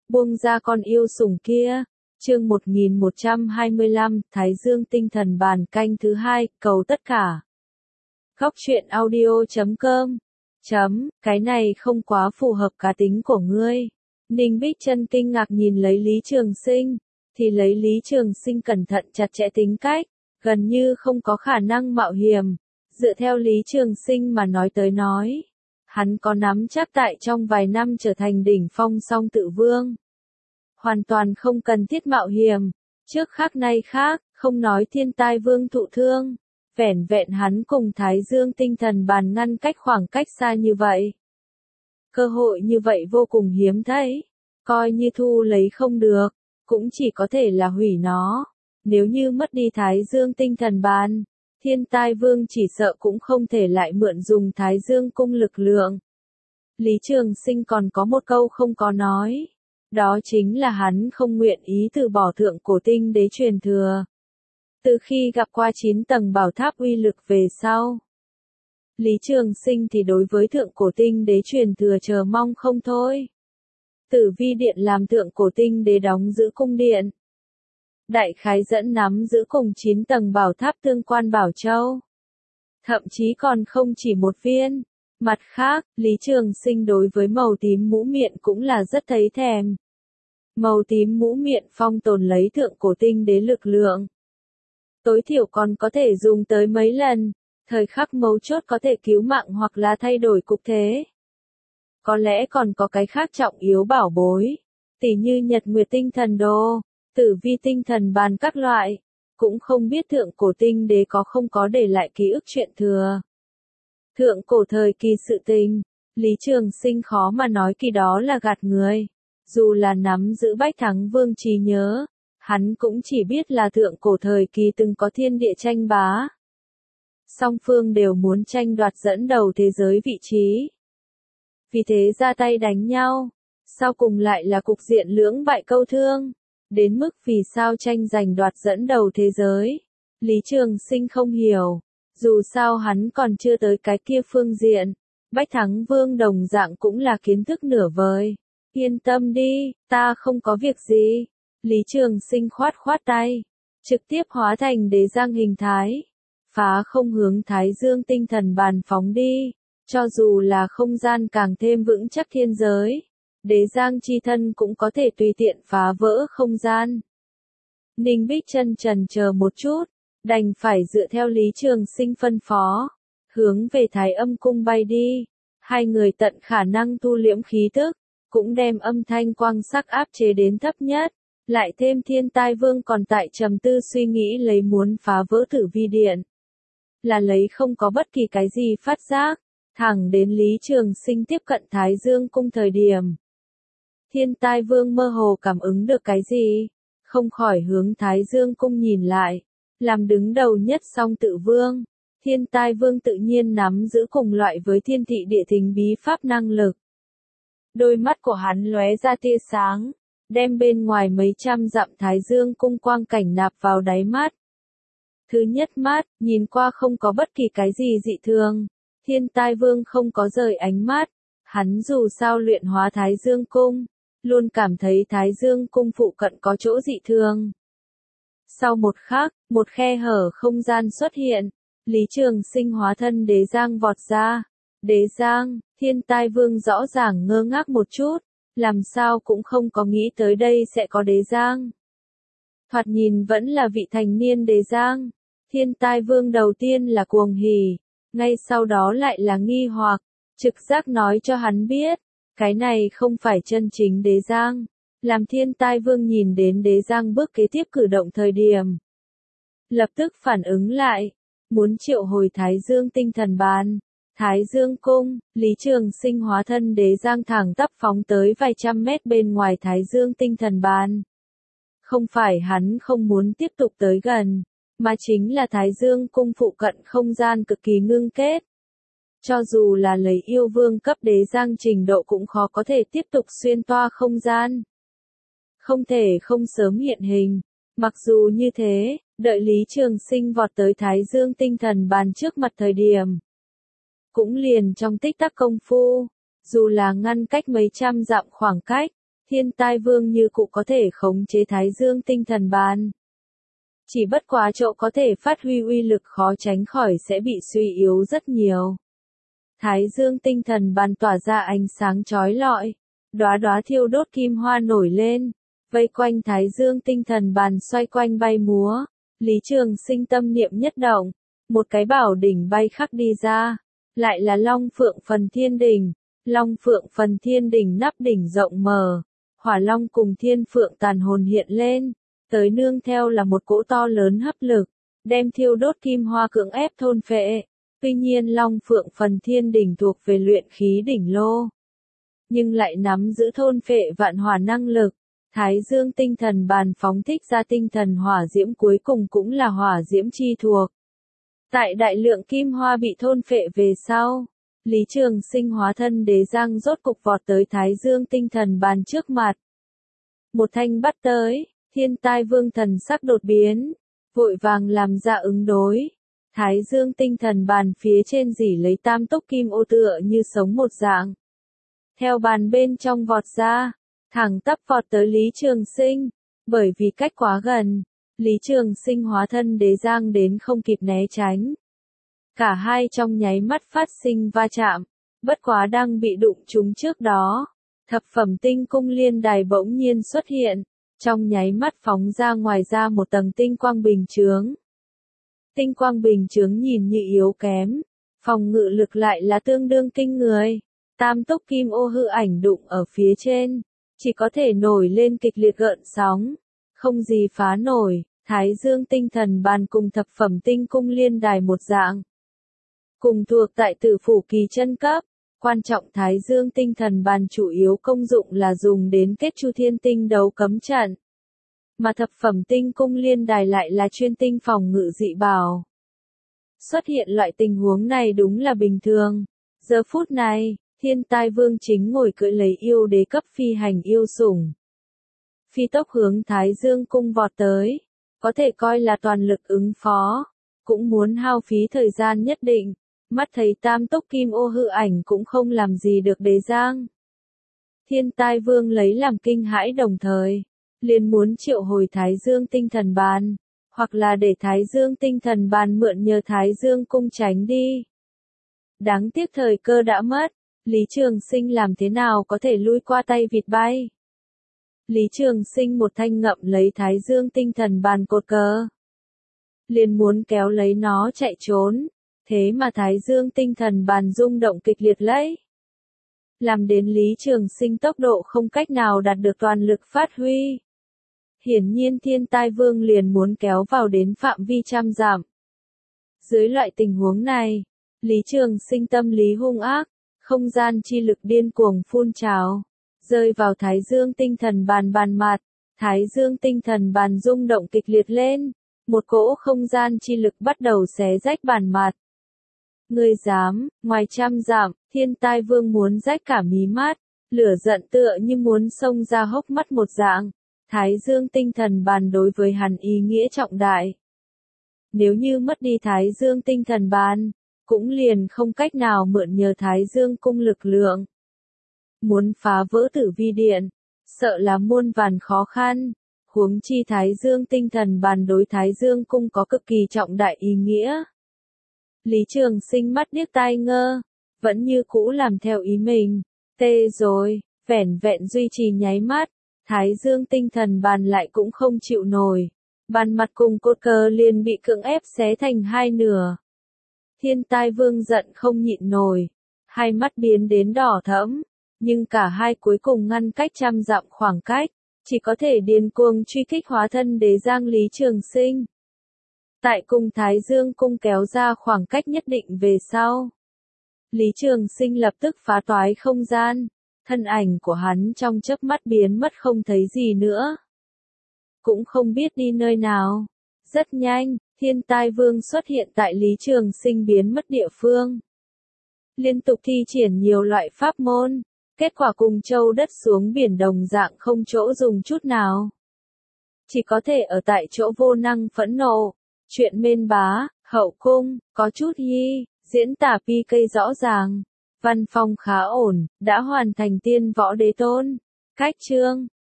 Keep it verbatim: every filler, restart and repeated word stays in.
buông ra con yêu sủng kia. Chương một nghìn một trăm hai mươi lăm, Thái Dương tinh thần bàn canh thứ hai, cầu tất cả. Góc truyện audio chấm com. Chấm, cái này không quá phù hợp cá tính của ngươi. Ninh Bích Chân kinh ngạc nhìn lấy Lý Trường Sinh, thì lấy Lý Trường Sinh cẩn thận chặt chẽ tính cách, gần như không có khả năng mạo hiểm. Dựa theo Lý Trường Sinh mà nói tới nói, hắn có nắm chắc tại trong vài năm trở thành đỉnh phong song tự vương. Hoàn toàn không cần thiết mạo hiểm, trước khác nay khác, không nói thiên tai vương thụ thương, vẻn vẹn hắn cùng Thái Dương tinh thần bàn ngăn cách khoảng cách xa như vậy. Cơ hội như vậy vô cùng hiếm thấy, coi như thu lấy không được, cũng chỉ có thể là hủy nó. Nếu như mất đi Thái Dương tinh thần bàn, thiên tai vương chỉ sợ cũng không thể lại mượn dùng Thái Dương cung lực lượng. Lý Trường Sinh còn có một câu không có nói. Đó chính là hắn không nguyện ý từ bỏ thượng cổ tinh đế truyền thừa. Từ khi gặp qua chín tầng bảo tháp uy lực về sau, Lý Trường Sinh thì đối với thượng cổ tinh đế truyền thừa chờ mong không thôi. Tử Vi Điện làm thượng cổ tinh đế đóng giữ cung điện. Đại khái dẫn nắm giữ cùng chín tầng bảo tháp tương quan bảo châu. Thậm chí còn không chỉ một viên. Mặt khác, Lý Trường Sinh đối với màu tím mũ miệng cũng là rất thấy thèm. Màu tím mũ miệng phong tồn lấy thượng cổ tinh đế lực lượng. Tối thiểu còn có thể dùng tới mấy lần, thời khắc mấu chốt có thể cứu mạng hoặc là thay đổi cục thế. Có lẽ còn có cái khác trọng yếu bảo bối, tỉ như Nhật Nguyệt tinh thần đồ, Tử Vi tinh thần bàn các loại, cũng không biết thượng cổ tinh đế có không có để lại ký ức chuyện thừa. Thượng cổ thời kỳ sự tình, Lý Trường Sinh khó mà nói kỳ đó là gạt người. Dù là nắm giữ Bách Thắng Vương trí nhớ, hắn cũng chỉ biết là thượng cổ thời kỳ từng có thiên địa tranh bá. Song phương đều muốn tranh đoạt dẫn đầu thế giới vị trí. Vì thế ra tay đánh nhau, sau cùng lại là cục diện lưỡng bại câu thương. Đến mức vì sao tranh giành đoạt dẫn đầu thế giới, Lý Trường Sinh không hiểu. Dù sao hắn còn chưa tới cái kia phương diện, Bách Thắng Vương đồng dạng cũng là kiến thức nửa vời. Yên tâm đi, ta không có việc gì. Lý Trường Sinh khoát khoát tay, trực tiếp hóa thành đế giang hình thái, phá không hướng Thái Dương tinh thần bàn phóng đi. Cho dù là không gian càng thêm vững chắc thiên giới, đế giang chi thân cũng có thể tùy tiện phá vỡ không gian. Ninh Bích Chân chần chờ một chút, đành phải dựa theo Lý Trường Sinh phân phó, hướng về Thái Âm cung bay đi. Hai người tận khả năng thu liễm khí tức, cũng đem âm thanh quang sắc áp chế đến thấp nhất, lại thêm thiên tai vương còn tại trầm tư suy nghĩ lấy muốn phá vỡ Tử Vi Điện. Là lấy không có bất kỳ cái gì phát giác, thẳng đến Lý Trường Sinh tiếp cận Thái Dương cung thời điểm. Thiên tai vương mơ hồ cảm ứng được cái gì, không khỏi hướng Thái Dương cung nhìn lại. Làm đứng đầu nhất song tự vương, thiên tai vương tự nhiên nắm giữ cùng loại với thiên thị địa thính bí pháp năng lực. Đôi mắt của hắn lóe ra tia sáng, đem bên ngoài mấy trăm dặm Thái Dương cung quang cảnh nạp vào đáy mắt. Thứ nhất mắt, nhìn qua không có bất kỳ cái gì dị thường, thiên tai vương không có rời ánh mắt, hắn dù sao luyện hóa Thái Dương cung, luôn cảm thấy Thái Dương cung phụ cận có chỗ dị thường. Sau một khắc, một khe hở không gian xuất hiện, Lý Trường Sinh hóa thân đế giang vọt ra. Đế giang, thiên tai vương rõ ràng ngơ ngác một chút, làm sao cũng không có nghĩ tới đây sẽ có đế giang. Thoạt nhìn vẫn là vị thành niên đế giang, thiên tai vương đầu tiên là cuồng hỉ, ngay sau đó lại là nghi hoặc, trực giác nói cho hắn biết, cái này không phải chân chính đế giang. Làm thiên tai vương nhìn đến đế giang bước kế tiếp cử động thời điểm, lập tức phản ứng lại, muốn triệu hồi Thái Dương tinh thần bàn. Thái Dương cung, Lý Trường Sinh hóa thân đế giang thẳng tắp phóng tới vài trăm mét bên ngoài Thái Dương tinh thần bàn. Không phải hắn không muốn tiếp tục tới gần, mà chính là Thái Dương cung phụ cận không gian cực kỳ ngưng kết. Cho dù là lấy yêu vương cấp đế giang trình độ cũng khó có thể tiếp tục xuyên toa không gian. Không thể không sớm hiện hình. Mặc dù như thế, đợi Lý Trường Sinh vọt tới Thái Dương tinh thần bàn trước mặt thời điểm, cũng liền trong tích tắc công phu, dù là ngăn cách mấy trăm dặm khoảng cách, Thiên Tai Vương như cụ có thể khống chế Thái Dương tinh thần bàn. Chỉ bất quá chỗ có thể phát huy uy lực khó tránh khỏi sẽ bị suy yếu rất nhiều. Thái Dương tinh thần bàn tỏa ra ánh sáng chói lọi, đóa đóa thiêu đốt kim hoa nổi lên, vây quanh Thái Dương tinh thần bàn xoay quanh bay múa. Lý Trường Sinh tâm niệm nhất động, một cái bảo đỉnh bay khắc đi ra, lại là Long Phượng Phần Thiên Đỉnh. Long Phượng Phần Thiên Đỉnh nắp đỉnh rộng mở, Hỏa Long cùng Thiên Phượng tàn hồn hiện lên, tới nương theo là một cỗ to lớn hấp lực, đem thiêu đốt kim hoa cưỡng ép thôn phệ. Tuy nhiên Long Phượng Phần Thiên Đỉnh thuộc về luyện khí đỉnh lô, nhưng lại nắm giữ thôn phệ vạn hỏa năng lực. Thái Dương tinh thần bàn phóng thích ra tinh thần hỏa diễm cuối cùng cũng là hỏa diễm chi thuộc. Tại đại lượng kim hoa bị thôn phệ về sau, Lý Trường Sinh hóa thân đế giang rốt cục vọt tới Thái Dương tinh thần bàn trước mặt. Một thanh bắt tới, Thiên Tai Vương thần sắc đột biến, vội vàng làm ra ứng đối. Thái Dương tinh thần bàn phía trên rỉ lấy tam túc kim ô tựa như sống một dạng. Theo bàn bên trong vọt ra, thẳng tắp vọt tới Lý Trường Sinh, bởi vì cách quá gần, Lý Trường Sinh hóa thân đế giang đến không kịp né tránh. Cả hai trong nháy mắt phát sinh va chạm, bất quá đang bị đụng trúng trước đó, thập phẩm tinh cung liên đài bỗng nhiên xuất hiện, trong nháy mắt phóng ra ngoài ra một tầng tinh quang bình chướng. Tinh quang bình chướng nhìn như yếu kém, phòng ngự lực lại là tương đương kinh người. Tam túc kim ô hư ảnh đụng ở phía trên, chỉ có thể nổi lên kịch liệt gợn sóng, không gì phá nổi. Thái Dương tinh thần bàn cùng thập phẩm tinh cung liên đài một dạng, cùng thuộc tại Tử Phủ kỳ chân cấp. Quan trọng Thái Dương tinh thần bàn chủ yếu công dụng là dùng đến kết chu thiên tinh đấu cấm trận, mà thập phẩm tinh cung liên đài lại là chuyên tinh phòng ngự dị bảo. Xuất hiện loại tình huống này đúng là bình thường. Giờ phút này, Thiên Tai Vương chính ngồi cưỡi lấy yêu đế cấp phi hành yêu sủng, phi tốc hướng Thái Dương cung vọt tới, có thể coi là toàn lực ứng phó, cũng muốn hao phí thời gian nhất định. Mắt thấy tam túc kim ô hư ảnh cũng không làm gì được đế giang. Thiên Tai Vương lấy làm kinh hãi đồng thời, liền muốn triệu hồi Thái Dương tinh thần bàn, hoặc là để Thái Dương tinh thần bàn mượn nhờ Thái Dương cung tránh đi. Đáng tiếc thời cơ đã mất, Lý Trường Sinh làm thế nào có thể lui qua tay vịt bay. Lý Trường Sinh một thanh ngậm lấy Thái Dương tinh thần bàn cột cờ, liền muốn kéo lấy nó chạy trốn. Thế mà Thái Dương tinh thần bàn rung động kịch liệt lấy, làm đến Lý Trường Sinh tốc độ không cách nào đạt được toàn lực phát huy. Hiển nhiên Thiên Tai Vương liền muốn kéo vào đến phạm vi trăm dặm. Dưới loại tình huống này, Lý Trường Sinh tâm lý hung ác, không gian chi lực điên cuồng phun trào, rơi vào Thái Dương tinh thần bàn bàn mặt. Thái Dương tinh thần bàn rung động kịch liệt lên, một cỗ không gian chi lực bắt đầu xé rách bàn mặt. Ngươi dám, ngoài trăm dặm, Thiên Tai Vương muốn rách cả mí mắt, lửa giận tựa như muốn xông ra hốc mắt một dạng. Thái Dương tinh thần bàn đối với hắn ý nghĩa trọng đại. Nếu như mất đi Thái Dương tinh thần bàn, cũng liền không cách nào mượn nhờ Thái Dương cung lực lượng. Muốn phá vỡ Tử Vi Điện, sợ là muôn vàn khó khăn, huống chi Thái Dương tinh thần bàn đối Thái Dương cung có cực kỳ trọng đại ý nghĩa. Lý Trường Sinh mắt điếc tai ngơ, vẫn như cũ làm theo ý mình. Tê rồi, vẻn vẹn duy trì nháy mắt, Thái Dương tinh thần bàn lại cũng không chịu nổi. Bàn mặt cùng cột cờ liền bị cưỡng ép xé thành hai nửa. Thiên Tai Vương giận không nhịn nổi, hai mắt biến đến đỏ thẫm, nhưng cả hai cuối cùng ngăn cách trăm dặm khoảng cách, chỉ có thể điên cuồng truy kích hóa thân đế giang Lý Trường Sinh. Tại cung Thái Dương cung kéo ra khoảng cách nhất định về sau, Lý Trường Sinh lập tức phá toái không gian, thân ảnh của hắn trong chớp mắt biến mất không thấy gì nữa. Cũng không biết đi nơi nào. Rất nhanh, Thiên Tai Vương xuất hiện tại Lý Trường Sinh biến mất địa phương. Liên tục thi triển nhiều loại pháp môn, kết quả cùng châu đất xuống biển đồng dạng không chỗ dùng chút nào. Chỉ có thể ở tại chỗ vô năng phẫn nộ. Chuyện mên bá, hậu cung, có chút hi, diễn tả pi cây rõ ràng. Văn phong khá ổn, đã hoàn thành tiên võ đế tôn. Cách chương